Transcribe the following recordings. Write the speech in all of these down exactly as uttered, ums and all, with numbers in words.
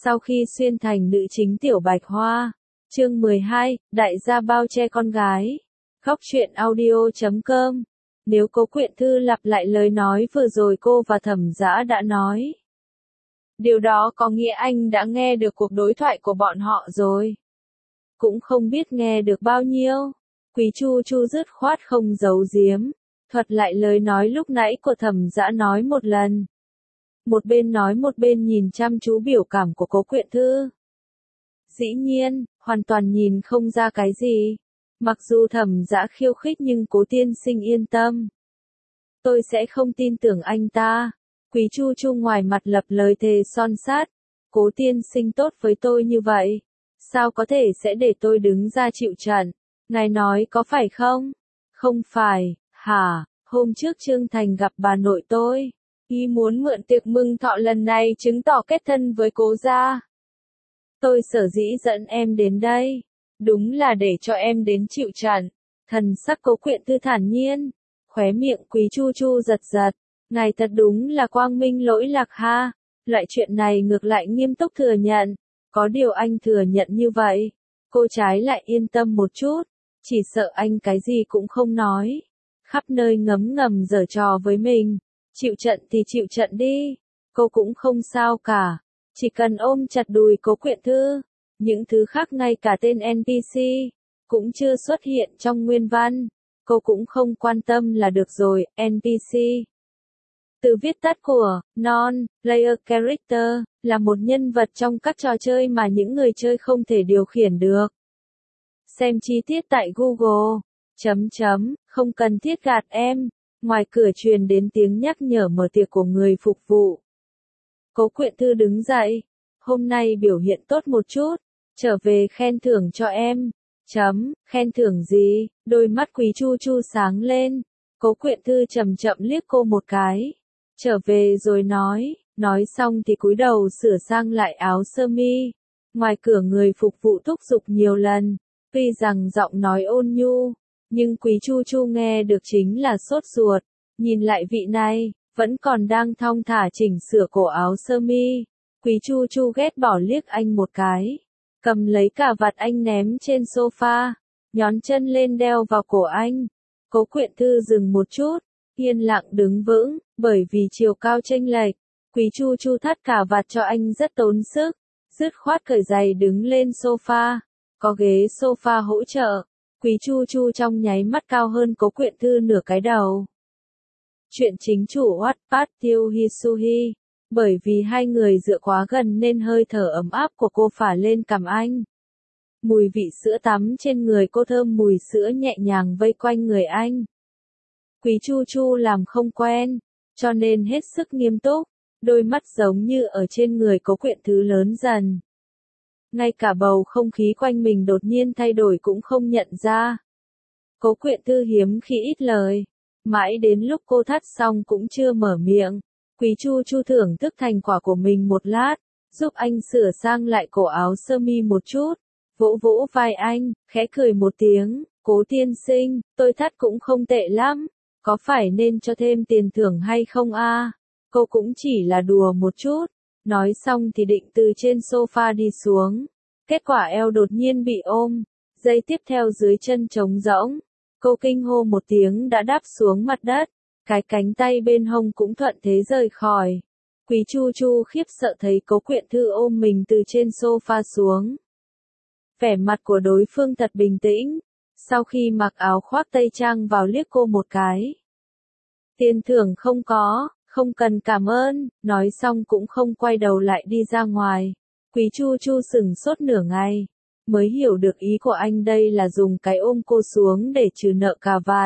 Sau khi xuyên thành nữ chính Tiểu Bạch Hoa. Chương mười hai, đại gia bao che con gái. Khóc chuyện audio chấm com. Nếu Cố Quyện Thư lặp lại lời nói vừa rồi cô và Thẩm Dã đã nói, điều đó có nghĩa anh đã nghe được cuộc đối thoại của bọn họ rồi. Cũng không biết nghe được bao nhiêu. Quý Chu Chu dứt khoát không giấu giếm, thuật lại lời nói lúc nãy của Thẩm Dã nói một lần. Một bên nói một bên nhìn chăm chú biểu cảm của Cố Quyện Thư. Dĩ nhiên, hoàn toàn nhìn không ra cái gì. Mặc dù Thẩm Dã khiêu khích nhưng Cố tiên sinh yên tâm. Tôi sẽ không tin tưởng anh ta. Quý Chu Chu ngoài mặt lập lời thề son sắt. Cố tiên sinh tốt với tôi như vậy, sao có thể sẽ để tôi đứng ra chịu trận? Ngài nói có phải không? Không phải, hả? Hôm trước Trương Thành gặp bà nội tôi. Y muốn mượn tiệc mừng thọ lần này chứng tỏ kết thân với Cố gia. Tôi sở dĩ dẫn em đến đây, đúng là để cho em đến chịu trận. Thần sắc Cố Quyện Thư thản nhiên, khóe miệng Quý Chu Chu giật giật. Ngài thật đúng là quang minh lỗi lạc ha. Loại chuyện này ngược lại nghiêm túc thừa nhận. Có điều anh thừa nhận như vậy, cô trái lại yên tâm một chút. Chỉ sợ anh cái gì cũng không nói, khắp nơi ngấm ngầm giở trò với mình. Chịu trận thì chịu trận đi, cô cũng không sao cả. Chỉ cần ôm chặt đùi Cố Quyện Thư, những thứ khác ngay cả tên en pê xê cũng chưa xuất hiện trong nguyên văn, cô cũng không quan tâm là được rồi. en pê xê, từ viết tắt của Non-Player Character, là một nhân vật trong các trò chơi mà những người chơi không thể điều khiển được. Xem chi tiết tại Google. Chấm chấm, không cần thiết gạt em. Ngoài cửa truyền đến tiếng nhắc nhở mở tiệc của người phục vụ. Cố Quyện Thư đứng dậy. Hôm nay biểu hiện tốt một chút. Trở về khen thưởng cho em. Chấm, khen thưởng gì? Đôi mắt Quý Chu Chu sáng lên. Cố Quyện Thư chậm chậm liếc cô một cái. Trở về rồi nói. Nói xong thì cúi đầu sửa sang lại áo sơ mi. Ngoài cửa người phục vụ thúc giục nhiều lần. Tuy rằng giọng nói ôn nhu, nhưng Quý Chu Chu nghe được chính là sốt ruột. Nhìn lại vị này, vẫn còn đang thong thả chỉnh sửa cổ áo sơ mi. Quý Chu Chu ghét bỏ liếc anh một cái. Cầm lấy cà vạt anh ném trên sofa, nhón chân lên đeo vào cổ anh. Cố Quyện Thư dừng một chút, yên lặng đứng vững, bởi vì chiều cao chênh lệch. Quý Chu Chu thắt cà vạt cho anh rất tốn sức, dứt khoát cởi giày đứng lên sofa. Có ghế sofa hỗ trợ, Quý Chu Chu trong nháy mắt cao hơn Cố Quyện Thư nửa cái đầu. Chuyện chính chủ Wattpad Tiêu Hisuhi. Bởi vì hai người dựa quá gần nên hơi thở ấm áp của cô phả lên cằm anh. Mùi vị sữa tắm trên người cô thơm mùi sữa nhẹ nhàng vây quanh người anh. Quý Chu Chu làm không quen, cho nên hết sức nghiêm túc, đôi mắt giống như ở trên người Cố Quyện Thư lớn dần. Ngay cả bầu không khí quanh mình đột nhiên thay đổi cũng không nhận ra. Cố Quyện Thư hiếm khi ít lời, mãi đến lúc cô thắt xong cũng chưa mở miệng. Quý Chu Chu thưởng thức thành quả của mình một lát, giúp anh sửa sang lại cổ áo sơ mi một chút, vỗ vỗ vai anh, khẽ cười một tiếng. Cố tiên sinh, tôi thắt cũng không tệ lắm, có phải nên cho thêm tiền thưởng hay không a? Cô cũng chỉ là đùa một chút. Nói xong thì định từ trên sofa đi xuống. Kết quả eo đột nhiên bị ôm. Giây tiếp theo dưới chân trống rỗng. Cô kinh hô một tiếng đã đáp xuống mặt đất. Cái cánh tay bên hông cũng thuận thế rời khỏi. Quý Chu Chu khiếp sợ thấy Cố Quyện Thư ôm mình từ trên sofa xuống. Vẻ mặt của đối phương thật bình tĩnh. Sau khi mặc áo khoác tây trang vào liếc cô một cái. Tiền thưởng không có. Không cần cảm ơn, nói xong cũng không quay đầu lại đi ra ngoài. Quý Chu Chu sửng sốt nửa ngày, mới hiểu được ý của anh đây là dùng cái ôm cô xuống để trừ nợ cà vạt.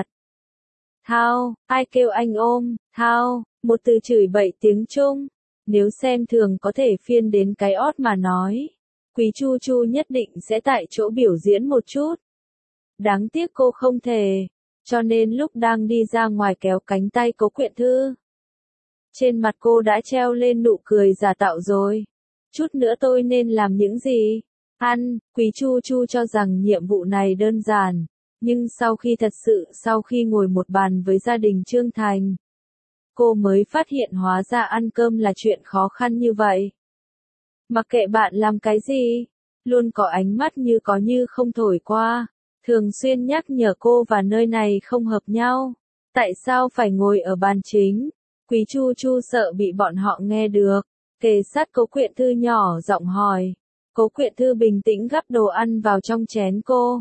Thao, ai kêu anh ôm, thao, một từ chửi bậy tiếng Trung. Nếu xem thường có thể phiên đến cái ót mà nói. Quý Chu Chu nhất định sẽ tại chỗ biểu diễn một chút. Đáng tiếc cô không thể, cho nên lúc đang đi ra ngoài kéo cánh tay Cố Quyện Thư. Trên mặt cô đã treo lên nụ cười giả tạo rồi. Chút nữa tôi nên làm những gì? Ăn, Quý Chu Chu cho rằng nhiệm vụ này đơn giản. Nhưng sau khi thật sự sau khi ngồi một bàn với gia đình Trương Thành, cô mới phát hiện hóa ra ăn cơm là chuyện khó khăn như vậy. Mặc kệ bạn làm cái gì, luôn có ánh mắt như có như không thổi qua, thường xuyên nhắc nhở cô và nơi này không hợp nhau. Tại sao phải ngồi ở bàn chính? Quý Chu Chu sợ bị bọn họ nghe được, kề sát Cố Quyện Thư nhỏ giọng hỏi. Cố Quyện Thư bình tĩnh gắp đồ ăn vào trong chén cô.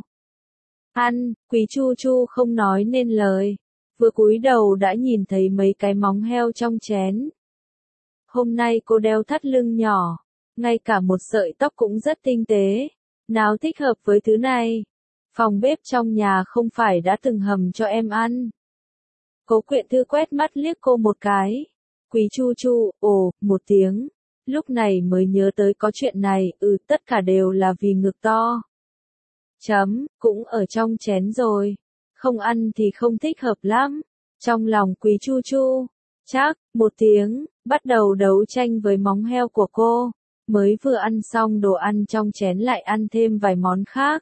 Ăn, Quý Chu Chu không nói nên lời, vừa cúi đầu đã nhìn thấy mấy cái móng heo trong chén. Hôm nay cô đeo thắt lưng nhỏ, ngay cả một sợi tóc cũng rất tinh tế, nào thích hợp với thứ này. Phòng bếp trong nhà không phải đã từng hầm cho em ăn. Cố Quyện Thư quét mắt liếc cô một cái. Quý Chu Chu, ồ, một tiếng. Lúc này mới nhớ tới có chuyện này, ừ, tất cả đều là vì ngực to. Chấm, cũng ở trong chén rồi. Không ăn thì không thích hợp lắm. Trong lòng Quý Chu Chu, chắc, một tiếng, bắt đầu đấu tranh với móng heo của cô. Mới vừa ăn xong đồ ăn trong chén lại ăn thêm vài món khác.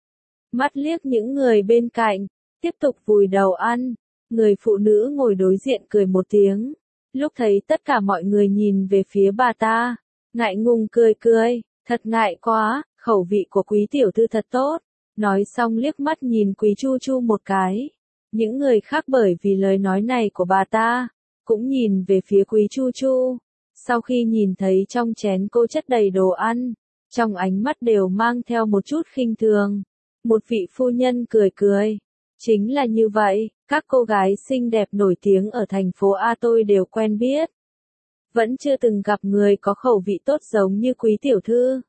Mắt liếc những người bên cạnh, tiếp tục vùi đầu ăn. Người phụ nữ ngồi đối diện cười một tiếng. Lúc thấy tất cả mọi người nhìn về phía bà ta, ngại ngùng cười cười, thật ngại quá, khẩu vị của Quý tiểu thư thật tốt. Nói xong liếc mắt nhìn Quý Chu Chu một cái. Những người khác bởi vì lời nói này của bà ta, cũng nhìn về phía Quý Chu Chu. Sau khi nhìn thấy trong chén cô chất đầy đồ ăn, trong ánh mắt đều mang theo một chút khinh thường. Một vị phu nhân cười cười. Chính là như vậy, các cô gái xinh đẹp nổi tiếng ở thành phố A tôi đều quen biết. Vẫn chưa từng gặp người có khẩu vị tốt giống như Quý tiểu thư.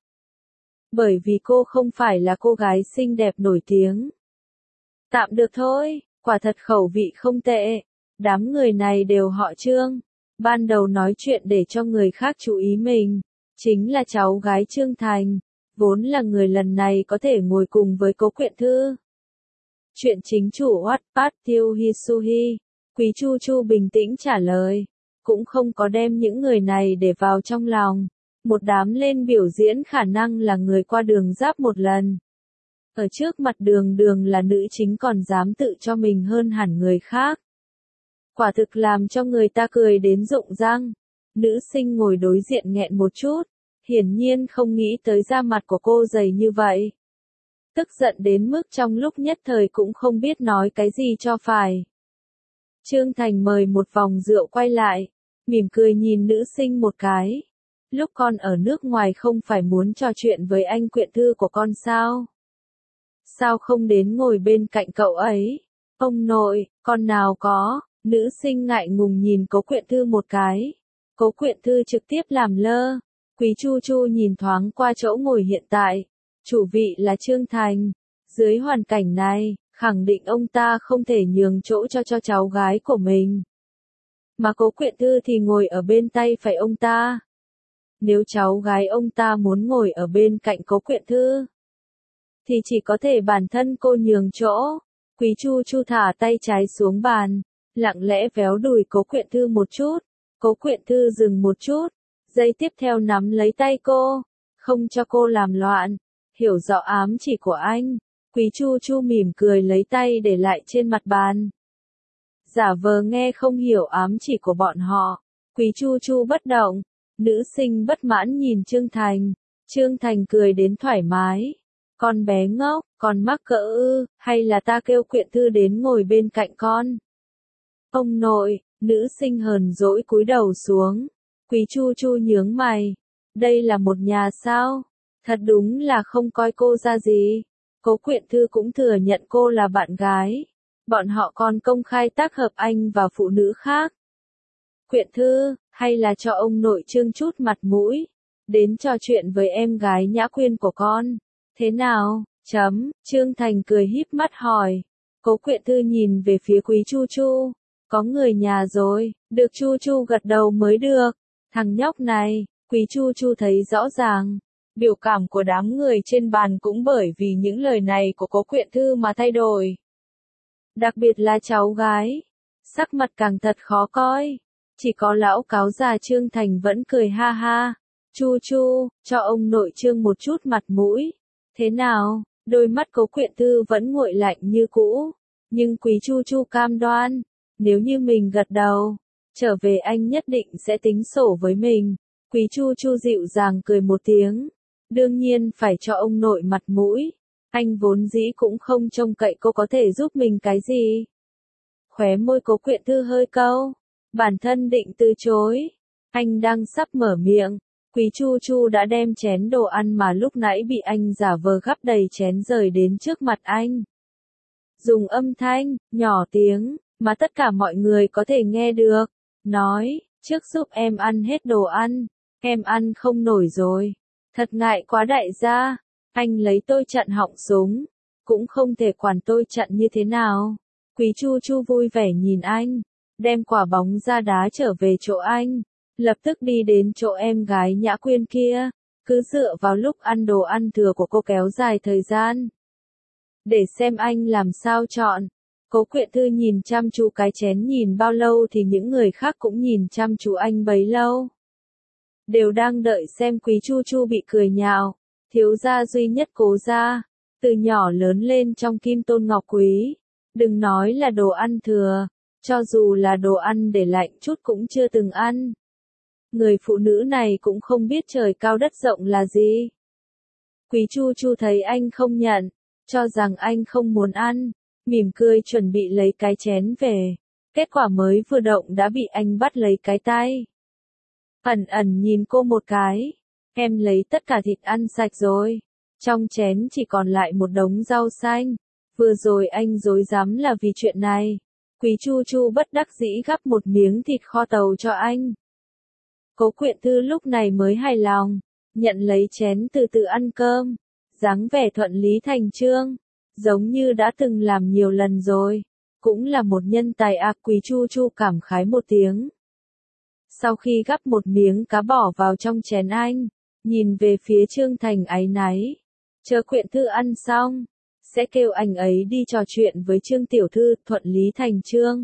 Bởi vì cô không phải là cô gái xinh đẹp nổi tiếng. Tạm được thôi, quả thật khẩu vị không tệ. Đám người này đều họ Trương. Ban đầu nói chuyện để cho người khác chú ý mình. Chính là cháu gái Trương Thành. Vốn là người lần này có thể ngồi cùng với Cố Quyện Thư. Chuyện chính chủ Wattpad Tiêu Hisuhi. Quý Chu Chu bình tĩnh trả lời. Cũng không có đem những người này để vào trong lòng. Một đám lên biểu diễn khả năng là người qua đường giáp một lần. Ở trước mặt đường đường là nữ chính còn dám tự cho mình hơn hẳn người khác. Quả thực làm cho người ta cười đến rụng răng. Nữ sinh ngồi đối diện nghẹn một chút. Hiển nhiên không nghĩ tới da mặt của cô dày như vậy. Tức giận đến mức trong lúc nhất thời cũng không biết nói cái gì cho phải. Trương Thành mời một vòng rượu quay lại, mỉm cười nhìn nữ sinh một cái. Lúc con ở nước ngoài không phải muốn trò chuyện với anh Quyện Thư của con sao? Sao không đến ngồi bên cạnh cậu ấy? Ông nội, con nào có, nữ sinh ngại ngùng nhìn Cố Quyện Thư một cái. Cố Quyện Thư trực tiếp làm lơ. Quý Chu Chu nhìn thoáng qua chỗ ngồi hiện tại. Chủ vị là Trương Thành. Dưới hoàn cảnh này, khẳng định ông ta không thể nhường chỗ cho cho cháu gái của mình. Mà Cố Quyện Thư thì ngồi ở bên tay phải ông ta. Nếu cháu gái ông ta muốn ngồi ở bên cạnh Cố Quyện Thư, thì chỉ có thể bản thân cô nhường chỗ. Quý Chu Chu thả tay trái xuống bàn, lặng lẽ véo đùi Cố Quyện Thư một chút. Cố Quyện Thư dừng một chút, giây tiếp theo nắm lấy tay cô, không cho cô làm loạn. Hiểu rõ ám chỉ của anh, Quý Chu Chu mỉm cười lấy tay để lại trên mặt bàn. Giả vờ nghe không hiểu ám chỉ của bọn họ, Quý Chu Chu bất động. Nữ sinh bất mãn nhìn Trương Thành. Trương Thành cười đến thoải mái. Con bé ngốc, con mắc cỡ ư, hay là ta kêu Quyện Thư đến ngồi bên cạnh con? Ông nội, nữ sinh hờn dỗi cúi đầu xuống. Quý Chu Chu nhướng mày. Đây là một nhà sao? Thật đúng là không coi cô ra gì. Cố Quyện Thư cũng thừa nhận cô là bạn gái. Bọn họ còn công khai tác hợp anh và phụ nữ khác. Quyện Thư, hay là cho ông nội Trương chút mặt mũi, đến trò chuyện với em gái Nhã Quyên của con. Thế nào? Chấm, Trương Thành cười híp mắt hỏi. Cố Quyện Thư nhìn về phía Quý Chu Chu. Có người nhà rồi, được Chu Chu gật đầu mới được. Thằng nhóc này, Quý Chu Chu thấy rõ ràng. Biểu cảm của đám người trên bàn cũng bởi vì những lời này của Cố Quyện Thư mà thay đổi. Đặc biệt là cháu gái. Sắc mặt càng thật khó coi. Chỉ có lão cáo già Trương Thành vẫn cười ha ha. Chu Chu, cho ông nội Trương một chút mặt mũi. Thế nào? Đôi mắt Cố Quyện Thư vẫn nguội lạnh như cũ. Nhưng Quý Chu Chu cam đoan. Nếu như mình gật đầu, trở về anh nhất định sẽ tính sổ với mình. Quý Chu Chu dịu dàng cười một tiếng. Đương nhiên phải cho ông nội mặt mũi. Anh vốn dĩ cũng không trông cậy cô có thể giúp mình cái gì. Khóe môi Cố Quyện Thư hơi cau. Bản thân định từ chối. Anh đang sắp mở miệng. Quý Chu Chu đã đem chén đồ ăn mà lúc nãy bị anh giả vờ gắp đầy chén rời đến trước mặt anh. Dùng âm thanh, nhỏ tiếng, mà tất cả mọi người có thể nghe được. Nói, trước giúp em ăn hết đồ ăn. Em ăn không nổi rồi. Thật ngại quá đại gia. Anh lấy tôi chặn họng súng. Cũng không thể quản tôi chặn như thế nào. Quý Chu Chu vui vẻ nhìn anh. Đem quả bóng ra đá trở về chỗ anh. Lập tức đi đến chỗ em gái Nhã Quyên kia. Cứ dựa vào lúc ăn đồ ăn thừa của cô kéo dài thời gian. Để xem anh làm sao chọn. Cố Quyện Thư nhìn chăm chú cái chén nhìn bao lâu thì những người khác cũng nhìn chăm chú anh bấy lâu. Đều đang đợi xem Quý Chu Chu bị cười nhạo. Thiếu gia duy nhất Cố gia. Từ nhỏ lớn lên trong kim tôn ngọc quý. Đừng nói là đồ ăn thừa. Cho dù là đồ ăn để lạnh chút cũng chưa từng ăn. Người phụ nữ này cũng không biết trời cao đất rộng là gì. Quý Chu Chu thấy anh không nhận. Cho rằng anh không muốn ăn. Mỉm cười chuẩn bị lấy cái chén về. Kết quả mới vừa động đã bị anh bắt lấy cái tay. Ẩn ẩn nhìn cô một cái. Em lấy tất cả thịt ăn sạch rồi. Trong chén chỉ còn lại một đống rau xanh. Vừa rồi anh dối dám là vì chuyện này. Quý Chu Chu bất đắc dĩ gắp một miếng thịt kho tàu cho anh. Cố Quyện Thư lúc này mới hài lòng. Nhận lấy chén từ từ ăn cơm. Dáng vẻ thuận lý thành chương. Giống như đã từng làm nhiều lần rồi. Cũng là một nhân tài à. Quý Chu Chu cảm khái một tiếng. Sau khi gắp một miếng cá bỏ vào trong chén anh. Nhìn về phía Trương Thành áy náy. Chờ Quyện Thư ăn xong. Sẽ kêu anh ấy đi trò chuyện với Trương Tiểu Thư. Thuận lý thành chương.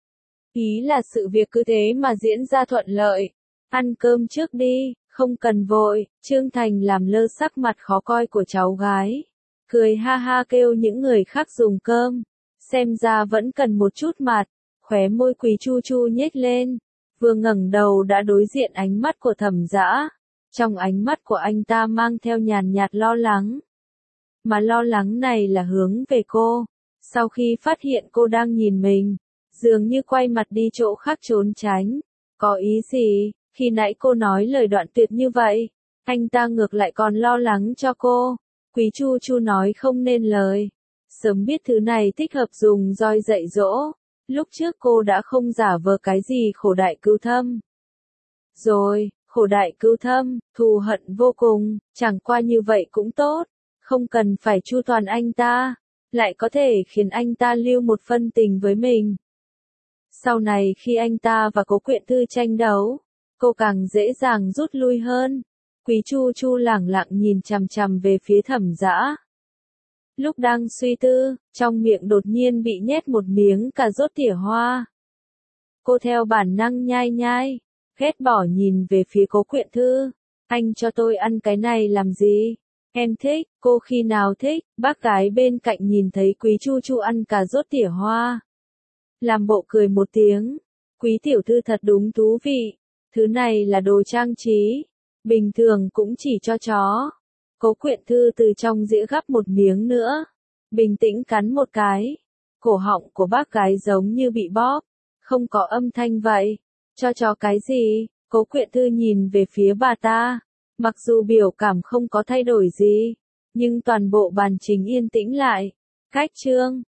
Ý là sự việc cứ thế mà diễn ra thuận lợi. Ăn cơm trước đi, không cần vội. Trương Thành làm lơ sắc mặt khó coi của cháu gái. Cười ha ha kêu những người khác dùng cơm. Xem ra vẫn cần một chút mặt. Khóe môi Quý Chu Chu nhếch lên. Vừa ngẩng đầu đã đối diện ánh mắt của Thẩm Dã. Trong ánh mắt của anh ta mang theo nhàn nhạt lo lắng. Mà lo lắng này là hướng về cô. Sau khi phát hiện cô đang nhìn mình, dường như quay mặt đi chỗ khác trốn tránh. Có ý gì, khi nãy cô nói lời đoạn tuyệt như vậy, anh ta ngược lại còn lo lắng cho cô. Quý Chu Chu nói không nên lời. Sớm biết thứ này thích hợp dùng roi dạy dỗ. Lúc trước cô đã không giả vờ cái gì khổ đại cưu thâm. Rồi, khổ đại cưu thâm, thù hận vô cùng, chẳng qua như vậy cũng tốt. Không cần phải chu toàn anh ta. Lại có thể khiến anh ta lưu một phân tình với mình. Sau này khi anh ta và Cố Quyện Thư tranh đấu, cô càng dễ dàng rút lui hơn. Quý Chu Chu lẳng lặng nhìn chằm chằm về phía Thẩm Dã. Lúc đang suy tư, trong miệng đột nhiên bị nhét một miếng cà rốt tỉa hoa. Cô theo bản năng nhai nhai, ghét bỏ nhìn về phía Cố Quyện Thư. Anh cho tôi ăn cái này làm gì? Em thích, cô khi nào thích? Bác gái bên cạnh nhìn thấy Quý Chu Chu ăn cà rốt tỉa hoa. Làm bộ cười một tiếng. Quý tiểu thư thật đúng thú vị. Thứ này là đồ trang trí. Bình thường cũng chỉ cho chó. Cố Quyện Thư từ trong dĩa gắp một miếng nữa. Bình tĩnh cắn một cái. Cổ họng của bác gái giống như bị bóp. Không có âm thanh vậy. Cho chó cái gì? Cố Quyện Thư nhìn về phía bà ta. Mặc dù biểu cảm không có thay đổi gì. Nhưng toàn bộ bàn chính yên tĩnh lại. Cách chương.